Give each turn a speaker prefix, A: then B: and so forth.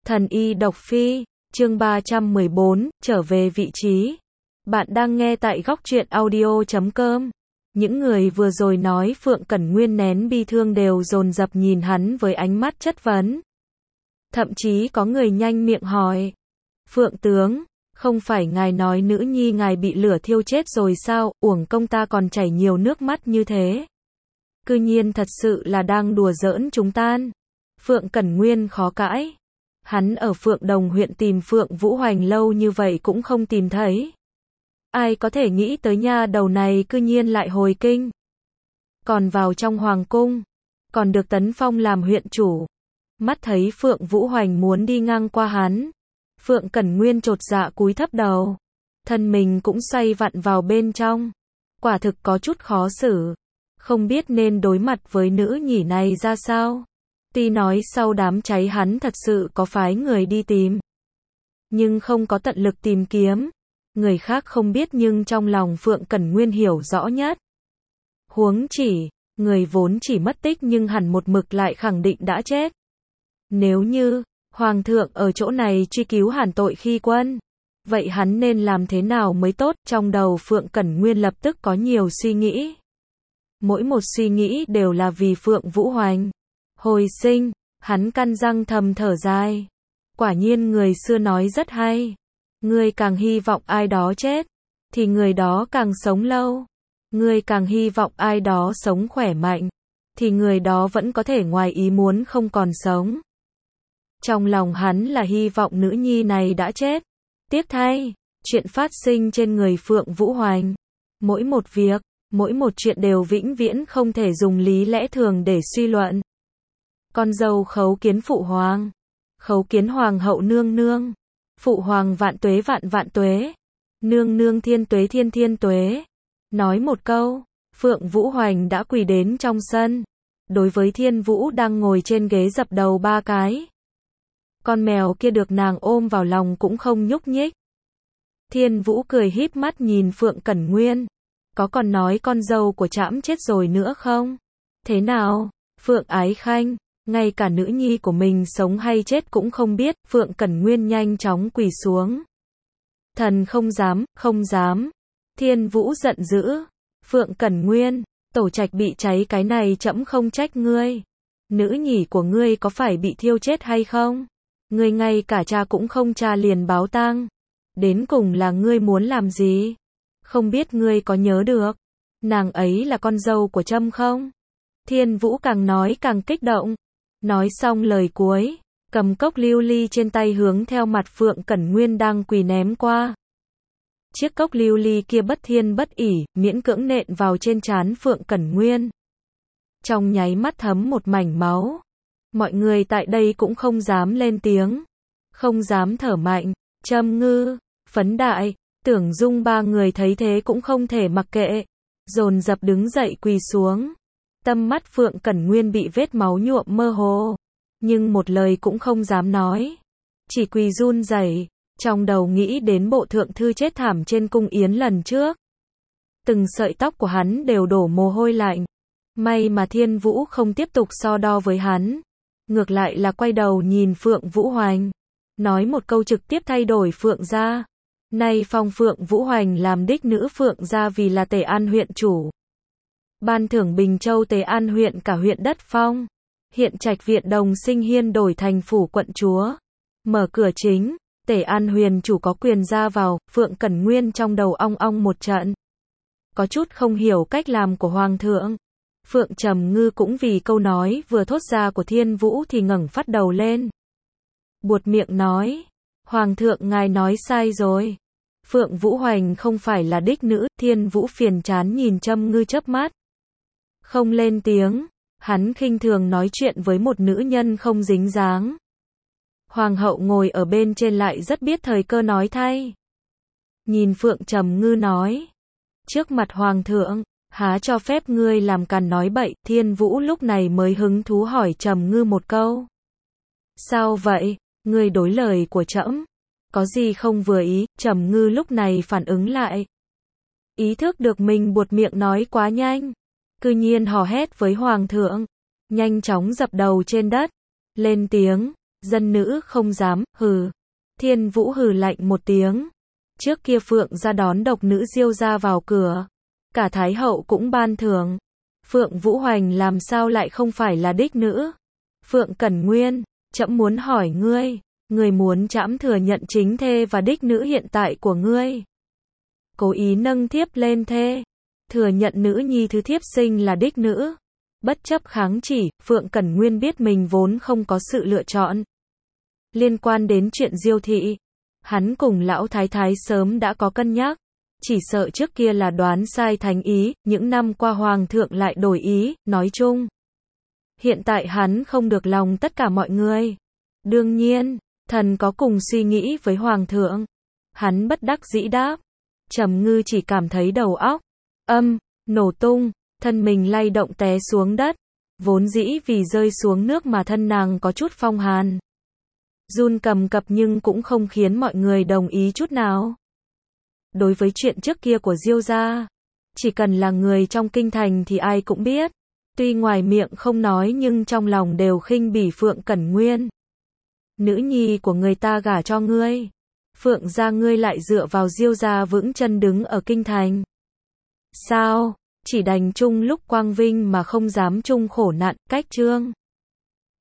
A: Thần y độc phi, chương 314, trở về vị trí. Bạn đang nghe tại góc truyện audio.com. Những người vừa rồi nói Phượng Cẩn Nguyên nén bi thương đều dồn dập nhìn hắn với ánh mắt chất vấn. Thậm chí có người nhanh miệng hỏi. Phượng tướng, không phải ngài nói nữ nhi ngài bị lửa thiêu chết rồi sao, uổng công ta còn chảy nhiều nước mắt như thế. Cư nhiên thật sự là đang đùa giỡn chúng tan. Phượng Cẩn Nguyên khó cãi. Hắn ở Phượng Đồng huyện tìm Phượng Vũ Hoành lâu như vậy cũng không tìm thấy. Ai có thể nghĩ tới nha đầu này cư nhiên lại hồi kinh. Còn vào trong hoàng cung. Còn được tấn phong làm huyện chủ. Mắt thấy Phượng Vũ Hoành muốn đi ngang qua hắn. Phượng Cẩn Nguyên chột dạ cúi thấp đầu. Thân mình cũng xoay vặn vào bên trong. Quả thực có chút khó xử. Không biết nên đối mặt với nữ nhỉ này ra sao. Tuy nói sau đám cháy hắn thật sự có phái người đi tìm. Nhưng không có tận lực tìm kiếm. Người khác không biết nhưng trong lòng Phượng Cẩn Nguyên hiểu rõ nhất. Huống chỉ, người vốn chỉ mất tích nhưng hẳn một mực lại khẳng định đã chết. Nếu như, Hoàng thượng ở chỗ này truy cứu hẳn tội khi quân. Vậy hắn nên làm thế nào mới tốt? Trong đầu Phượng Cẩn Nguyên lập tức có nhiều suy nghĩ. Mỗi một suy nghĩ đều là vì Phượng Vũ Hoành. Hồi sinh, hắn căn răng thầm thở dài. Quả nhiên người xưa nói rất hay. Ngươi càng hy vọng ai đó chết, thì người đó càng sống lâu. Ngươi càng hy vọng ai đó sống khỏe mạnh, thì người đó vẫn có thể ngoài ý muốn không còn sống. Trong lòng hắn là hy vọng nữ nhi này đã chết. Tiếc thay, chuyện phát sinh trên người Phượng Vũ Hoành. Mỗi một việc, mỗi một chuyện đều vĩnh viễn không thể dùng lý lẽ thường để suy luận. Con dâu khấu kiến phụ hoàng. Khấu kiến hoàng hậu nương nương. Phụ hoàng vạn tuế vạn vạn tuế. Nương nương thiên tuế thiên thiên tuế. Nói một câu, Phượng Vũ Hoành đã quỳ đến trong sân. Đối với Thiên Vũ đang ngồi trên ghế dập đầu ba cái. Con mèo kia được nàng ôm vào lòng cũng không nhúc nhích. Thiên Vũ cười híp mắt nhìn Phượng Cẩn Nguyên. Có còn nói con dâu của trẫm chết rồi nữa không? Thế nào, Phượng Ái Khanh? Ngay cả nữ nhi của mình sống hay chết cũng không biết, Phượng Cẩn Nguyên nhanh chóng quỳ xuống. Thần không dám, không dám. Thiên Vũ giận dữ. Phượng Cẩn Nguyên, tổ trạch bị cháy cái này trẫm không trách ngươi. Nữ nhỉ của ngươi có phải bị thiêu chết hay không? Ngươi ngay cả cha cũng không tra liền báo tang. Đến cùng là ngươi muốn làm gì? Không biết ngươi có nhớ được. Nàng ấy là con dâu của trẫm không? Thiên Vũ càng nói càng kích động. Nói xong lời cuối, cầm cốc lưu ly trên tay hướng theo mặt Phượng Cẩn Nguyên đang quỳ ném qua. Chiếc cốc lưu ly kia bất thiên bất ỷ, miễn cưỡng nện vào trên trán Phượng Cẩn Nguyên. Trong nháy mắt thấm một mảnh máu. Mọi người tại đây cũng không dám lên tiếng, không dám thở mạnh. Trâm Ngư, Phấn Đại, Tưởng Dung ba người thấy thế cũng không thể mặc kệ, dồn dập đứng dậy quỳ xuống. Tâm mắt Phượng Cẩn Nguyên bị vết máu nhuộm mơ hồ, nhưng một lời cũng không dám nói, chỉ quỳ run rẩy, trong đầu nghĩ đến bộ thượng thư chết thảm trên cung yến lần trước. Từng sợi tóc của hắn đều đổ mồ hôi lạnh. May mà Thiên Vũ không tiếp tục so đo với hắn, ngược lại là quay đầu nhìn Phượng Vũ Hoành, nói một câu trực tiếp thay đổi Phượng gia. Nay phong Phượng Vũ Hoành làm đích nữ Phượng gia vì là Tề An huyện chủ. Ban thưởng Bình Châu Tề An huyện cả huyện đất phong. Hiện trạch viện Đồng Sinh Hiên đổi thành phủ quận chúa. Mở cửa chính, Tề An huyền chủ có quyền ra vào. Phượng Cẩn Nguyên trong đầu ong ong một trận. Có chút không hiểu cách làm của hoàng thượng. Phượng Trầm Ngư cũng vì câu nói vừa thốt ra của Thiên Vũ thì ngẩng phát đầu lên. Buột miệng nói, hoàng thượng ngài nói sai rồi. Phượng Vũ Hoành không phải là đích nữ. Thiên Vũ phiền chán nhìn Trâm Ngư chớp mắt. Không lên tiếng, hắn khinh thường nói chuyện với một nữ nhân không dính dáng. Hoàng hậu ngồi ở bên trên lại rất biết thời cơ nói thay. Nhìn Phượng Trầm Ngư nói, trước mặt hoàng thượng, há cho phép ngươi làm càn nói bậy. Thiên Vũ lúc này mới hứng thú hỏi Trầm Ngư một câu. Sao vậy, ngươi đối lời của trẫm, có gì không vừa ý? Trầm Ngư lúc này phản ứng lại. Ý thức được mình buột miệng nói quá nhanh. Cư nhiên hò hét với hoàng thượng, nhanh chóng dập đầu trên đất, lên tiếng, dân nữ không dám, hừ. Thiên Vũ hừ lạnh một tiếng. Trước kia Phượng gia đón độc nữ Diêu gia vào cửa. Cả Thái hậu cũng ban thưởng. Phượng Vũ Hoành làm sao lại không phải là đích nữ? Phượng Cẩn Nguyên, trẫm muốn hỏi ngươi, ngươi muốn trẫm thừa nhận chính thê và đích nữ hiện tại của ngươi? Cố ý nâng thiếp lên thê, thừa nhận nữ nhi thứ thiếp sinh là đích nữ. Bất chấp kháng chỉ, Phượng Cẩn Nguyên biết mình vốn không có sự lựa chọn. Liên quan đến chuyện Diêu thị, hắn cùng lão thái thái sớm đã có cân nhắc. Chỉ sợ trước kia là đoán sai thành ý, những năm qua hoàng thượng lại đổi ý, nói chung. Hiện tại hắn không được lòng tất cả mọi người. Đương nhiên, thần có cùng suy nghĩ với hoàng thượng. Hắn bất đắc dĩ đáp. Trầm Ngư chỉ cảm thấy đầu óc nổ tung, thân mình lay động té xuống đất. Vốn dĩ vì rơi xuống nước mà thân nàng có chút phong hàn. Run cầm cập nhưng cũng không khiến mọi người đồng ý chút nào. Đối với chuyện trước kia của Diêu gia, chỉ cần là người trong kinh thành thì ai cũng biết. Tuy ngoài miệng không nói nhưng trong lòng đều khinh bỉ Phượng Cẩn Nguyên. Nữ nhi của người ta gả cho ngươi, Phượng gia ngươi lại dựa vào Diêu gia vững chân đứng ở kinh thành. Sao, chỉ đành chung lúc quang vinh mà không dám chung khổ nạn, cách trương.